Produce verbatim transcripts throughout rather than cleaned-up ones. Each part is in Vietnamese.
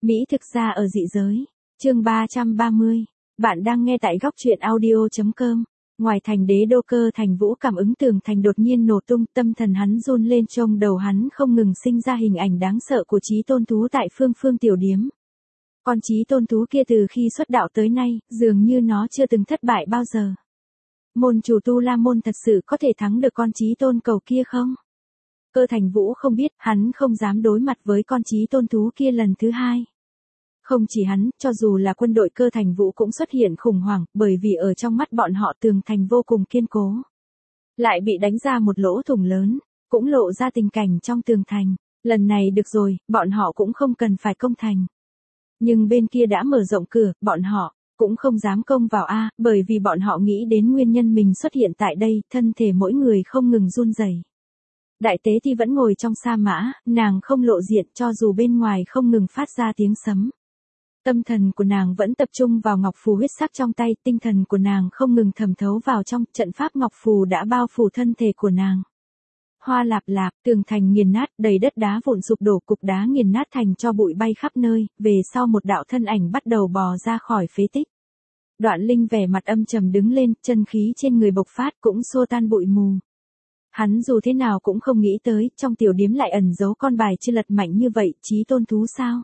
Mỹ thực ra ở dị giới. Chương ba trăm ba mươi. Bạn đang nghe tại góc truyện audio chấm com. Ngoài thành đế đô Cơ Thành Vũ cảm ứng tường thành đột nhiên nổ tung, tâm thần hắn run lên, trong đầu hắn không ngừng sinh ra hình ảnh đáng sợ của Chí Tôn thú tại Phương Phương tiểu điếm. Con Chí Tôn thú kia từ khi xuất đạo tới nay, dường như nó chưa từng thất bại bao giờ. Môn chủ Tu La môn thật sự có thể thắng được con Chí Tôn cầu kia không? Cơ Thành Vũ không biết, hắn không dám đối mặt với con Chí Tôn thú kia lần thứ hai. Không chỉ hắn, cho dù là quân đội Cơ Thành Vũ cũng xuất hiện khủng hoảng, bởi vì ở trong mắt bọn họ tường thành vô cùng kiên cố. Lại bị đánh ra một lỗ thủng lớn, cũng lộ ra tình cảnh trong tường thành. Lần này được rồi, bọn họ cũng không cần phải công thành. Nhưng bên kia đã mở rộng cửa, bọn họ cũng không dám công vào a, bởi vì bọn họ nghĩ đến nguyên nhân mình xuất hiện tại đây, thân thể mỗi người không ngừng run rẩy. Đại tế thì vẫn ngồi trong sa mã, nàng không lộ diện cho dù bên ngoài không ngừng phát ra tiếng sấm. Tâm thần của nàng vẫn tập trung vào ngọc phù huyết sắc trong tay, tinh thần của nàng không ngừng thẩm thấu vào trong, trận pháp ngọc phù đã bao phủ thân thể của nàng. Hoa lạp lạp, tường thành nghiền nát, đầy đất đá vụn sụp đổ, cục đá nghiền nát thành cho bụi bay khắp nơi, về sau một đạo thân ảnh bắt đầu bò ra khỏi phế tích. Đoạn Linh vẻ mặt âm trầm đứng lên, chân khí trên người bộc phát cũng xua tan bụi mù. Hắn dù thế nào cũng không nghĩ tới, trong tiểu điếm lại ẩn giấu con bài chưa lật mạnh như vậy, Chí Tôn thú sao?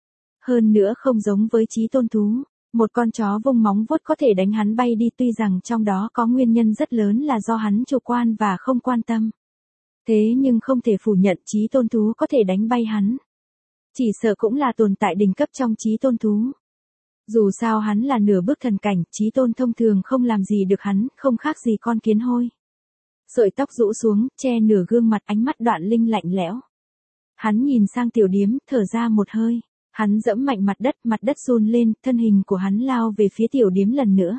Hơn nữa không giống với Chí Tôn thú, một con chó vung móng vuốt có thể đánh hắn bay đi, tuy rằng trong đó có nguyên nhân rất lớn là do hắn chủ quan và không quan tâm. Thế nhưng không thể phủ nhận Chí Tôn thú có thể đánh bay hắn. Chỉ sợ cũng là tồn tại đỉnh cấp trong Chí Tôn thú. Dù sao hắn là nửa bước thần cảnh, Chí Tôn thông thường không làm gì được hắn, không khác gì con kiến hôi. Sợi tóc rũ xuống, che nửa gương mặt, ánh mắt Đoạn Linh lạnh lẽo. Hắn nhìn sang tiểu điếm, thở ra một hơi. Hắn dẫm mạnh mặt đất, mặt đất run lên, thân hình của hắn lao về phía tiểu điếm lần nữa.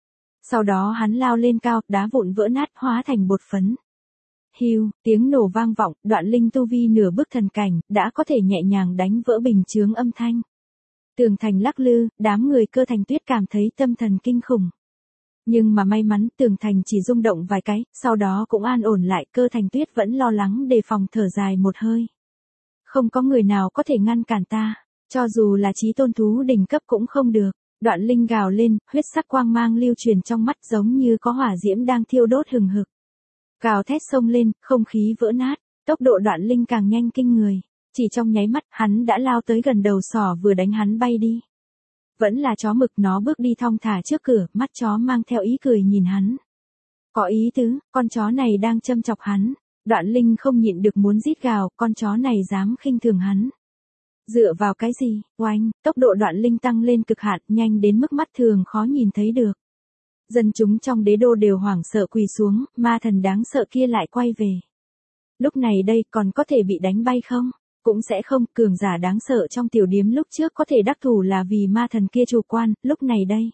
Sau đó hắn lao lên cao, đá vụn vỡ nát, hóa thành bột phấn. Hiu, tiếng nổ vang vọng, Đoạn Linh tu vi nửa bước thần cảnh, đã có thể nhẹ nhàng đánh vỡ bình chướng âm thanh. Tường thành lắc lư, đám người Cơ Thành Tuyết cảm thấy tâm thần kinh khủng. Nhưng mà may mắn, tường thành chỉ rung động vài cái, sau đó cũng an ổn lại, Cơ Thành Tuyết vẫn lo lắng đề phòng, thở dài một hơi. Không có người nào có thể ngăn cản ta, cho dù là Chí Tôn thú đỉnh cấp cũng không được. Đoạn Linh gào lên, huyết sắc quang mang lưu truyền trong mắt giống như có hỏa diễm đang thiêu đốt hừng hực. Gào thét xông lên, không khí vỡ nát, tốc độ Đoạn Linh càng nhanh kinh người. Chỉ trong nháy mắt, hắn đã lao tới gần đầu sỏ vừa đánh hắn bay đi. Vẫn là chó mực, nó bước đi thong thả trước cửa, mắt chó mang theo ý cười nhìn hắn. Có ý tứ, con chó này đang châm chọc hắn. Đoạn Linh không nhịn được muốn rít gào, con chó này dám khinh thường hắn. Dựa vào cái gì? Oanh, tốc độ Đoạn Linh tăng lên cực hạn, nhanh đến mức mắt thường khó nhìn thấy được. Dân chúng trong đế đô đều hoảng sợ quỳ xuống, ma thần đáng sợ kia lại quay về. Lúc này đây còn có thể bị đánh bay không? Cũng sẽ không, cường giả đáng sợ trong tiểu điếm lúc trước có thể đắc thủ là vì ma thần kia chủ quan, lúc này đây.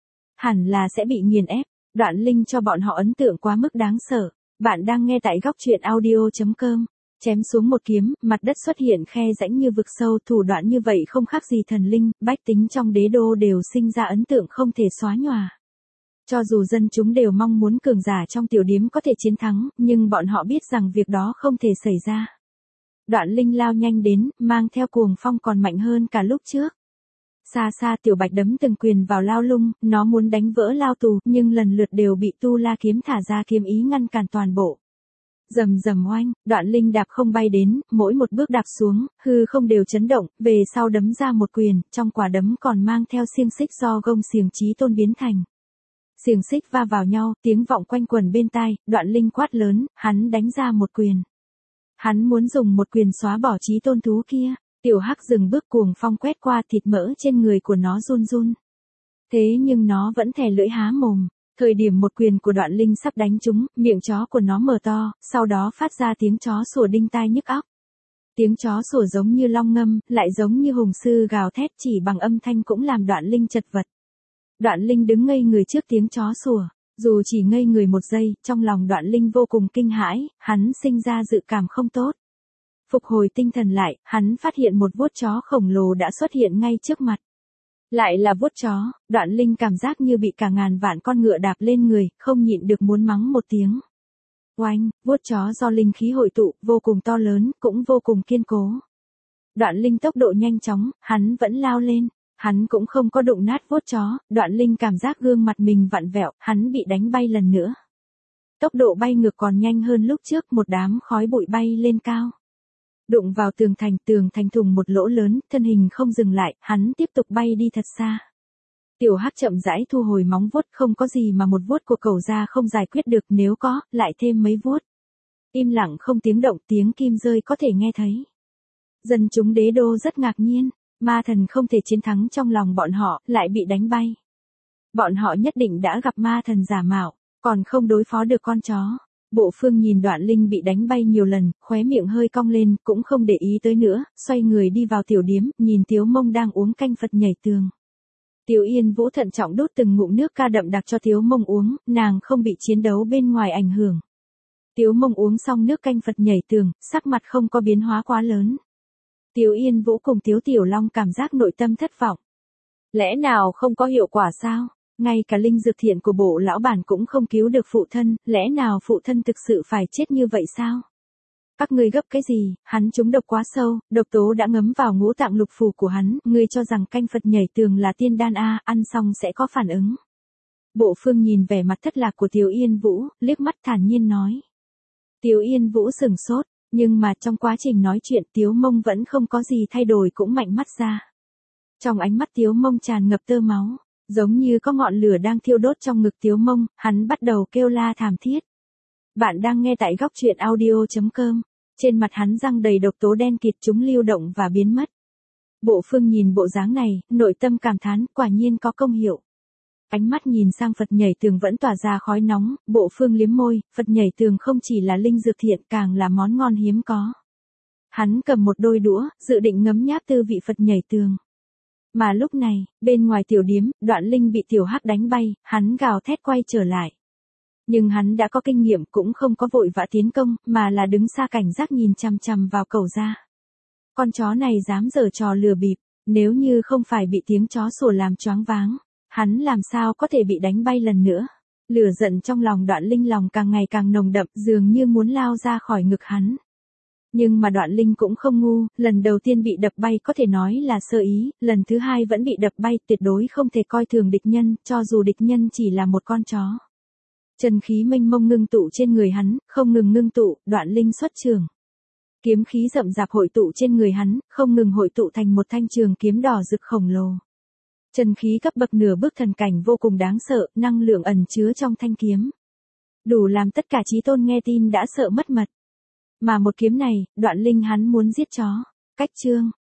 Hẳn là sẽ bị nghiền ép, Đoạn Linh cho bọn họ ấn tượng quá mức đáng sợ. Bạn đang nghe tại góc truyện audio chấm com. Chém xuống một kiếm, mặt đất xuất hiện khe rãnh như vực sâu, thủ đoạn như vậy không khác gì thần linh, bách tính trong đế đô đều sinh ra ấn tượng không thể xóa nhòa. Cho dù dân chúng đều mong muốn cường giả trong tiểu điếm có thể chiến thắng, nhưng bọn họ biết rằng việc đó không thể xảy ra. Đoạn Linh lao nhanh đến, mang theo cuồng phong còn mạnh hơn cả lúc trước. Xa xa Tiểu Bạch đấm từng quyền vào lao lung, nó muốn đánh vỡ lao tù, nhưng lần lượt đều bị Tu La kiếm thả ra kiếm ý ngăn cản toàn bộ. Rầm rầm oanh, Đoạn Linh đạp không bay đến, mỗi một bước đạp xuống, hư không đều chấn động, về sau đấm ra một quyền, trong quả đấm còn mang theo xiềng xích do gông xiềng Chí Tôn biến thành. Xiềng xích va vào nhau, tiếng vọng quanh quẩn bên tai, Đoạn Linh quát lớn, hắn đánh ra một quyền. Hắn muốn dùng một quyền xóa bỏ Chí Tôn thú kia. Tiểu Hắc dừng bước, cuồng phong quét qua, thịt mỡ trên người của nó run run. Thế nhưng nó vẫn thè lưỡi há mồm. Thời điểm một quyền của Đoạn Linh sắp đánh trúng, miệng chó của nó mở to, sau đó phát ra tiếng chó sủa đinh tai nhức óc. Tiếng chó sủa giống như long ngâm, lại giống như hùng sư gào thét, chỉ bằng âm thanh cũng làm Đoạn Linh chật vật. Đoạn Linh đứng ngây người trước tiếng chó sủa, dù chỉ ngây người một giây, trong lòng Đoạn Linh vô cùng kinh hãi, hắn sinh ra dự cảm không tốt. Phục hồi tinh thần lại, hắn phát hiện một vuốt chó khổng lồ đã xuất hiện ngay trước mặt. Lại là vuốt chó, Đoạn Linh cảm giác như bị cả ngàn vạn con ngựa đạp lên người, không nhịn được muốn mắng một tiếng. Oanh, vuốt chó do linh khí hội tụ, vô cùng to lớn, cũng vô cùng kiên cố. Đoạn Linh tốc độ nhanh chóng, hắn vẫn lao lên. Hắn cũng không có đụng nát vuốt chó, Đoạn Linh cảm giác gương mặt mình vặn vẹo, hắn bị đánh bay lần nữa. Tốc độ bay ngược còn nhanh hơn lúc trước, một đám khói bụi bay lên cao. Đụng vào tường thành, tường thành thủng một lỗ lớn, thân hình không dừng lại, hắn tiếp tục bay đi thật xa. Tiểu Hắc chậm rãi thu hồi móng vuốt, không có gì mà một vuốt của cẩu da không giải quyết được, nếu có, lại thêm mấy vuốt. Im lặng không tiếng động, tiếng kim rơi có thể nghe thấy. Dân chúng đế đô rất ngạc nhiên, ma thần không thể chiến thắng trong lòng bọn họ, lại bị đánh bay. Bọn họ nhất định đã gặp ma thần giả mạo, còn không đối phó được con chó. Bộ Phương nhìn Đoạn Linh bị đánh bay nhiều lần, khóe miệng hơi cong lên, cũng không để ý tới nữa, xoay người đi vào tiểu điếm, nhìn Tiếu Mông đang uống canh Phật nhảy tường. Tiếu Yên Vũ thận trọng đút từng ngụm nước ca đậm đặc cho Tiếu Mông uống, nàng không bị chiến đấu bên ngoài ảnh hưởng. Tiếu Mông uống xong nước canh Phật nhảy tường, sắc mặt không có biến hóa quá lớn. Tiếu Yên Vũ cùng Tiếu Tiểu Long cảm giác nội tâm thất vọng. Lẽ nào không có hiệu quả sao? Ngay cả linh dược thiện của bộ lão bản cũng không cứu được phụ thân, lẽ nào phụ thân thực sự phải chết như vậy sao? Các ngươi gấp cái gì, hắn trúng độc quá sâu, độc tố đã ngấm vào ngũ tạng lục phủ của hắn, ngươi cho rằng canh Phật nhảy tường là tiên đan a, ăn xong sẽ có phản ứng. Bộ Phương nhìn vẻ mặt thất lạc của Tiếu Yên Vũ, liếc mắt thản nhiên nói. Tiếu Yên Vũ sửng sốt, nhưng mà trong quá trình nói chuyện Tiếu Mông vẫn không có gì thay đổi, cũng mạnh mắt ra. Trong ánh mắt Tiếu Mông tràn ngập tơ máu, giống như có ngọn lửa đang thiêu đốt trong ngực Tiếu Mông, hắn bắt đầu kêu la thảm thiết. Bạn đang nghe tại góc truyện audio chấm com. Trên mặt hắn răng đầy độc tố đen kịt, chúng lưu động và biến mất. Bộ Phương nhìn bộ dáng này, nội tâm cảm thán, quả nhiên có công hiệu. Ánh mắt nhìn sang Phật nhảy tường vẫn tỏa ra khói nóng, Bộ Phương liếm môi, Phật nhảy tường không chỉ là linh dược thiện, càng là món ngon hiếm có. Hắn cầm một đôi đũa, dự định ngấm nháp tư vị Phật nhảy tường. Mà lúc này, bên ngoài tiểu điếm, Đoạn Linh bị Tiểu Hắc đánh bay, hắn gào thét quay trở lại. Nhưng hắn đã có kinh nghiệm, cũng không có vội vã tiến công, mà là đứng xa cảnh giác nhìn chằm chằm vào cẩu da. Con chó này dám giở trò lừa bịp, nếu như không phải bị tiếng chó sủa làm choáng váng, hắn làm sao có thể bị đánh bay lần nữa. Lửa giận trong lòng Đoạn Linh lòng càng ngày càng nồng đậm, dường như muốn lao ra khỏi ngực hắn. Nhưng mà Đoạn Linh cũng không ngu, lần đầu tiên bị đập bay có thể nói là sơ ý, lần thứ hai vẫn bị đập bay, tuyệt đối không thể coi thường địch nhân, cho dù địch nhân chỉ là một con chó. Chân khí mênh mông ngưng tụ trên người hắn, không ngừng ngưng tụ, Đoạn Linh xuất trường. Kiếm khí rậm rạp hội tụ trên người hắn, không ngừng hội tụ thành một thanh trường kiếm đỏ rực khổng lồ. Chân khí cấp bậc nửa bước thần cảnh vô cùng đáng sợ, năng lượng ẩn chứa trong thanh kiếm. Đủ làm tất cả chí tôn nghe tin đã sợ mất mật. Mà một kiếm này, Đoạn Linh hắn muốn giết chó. Cách chương.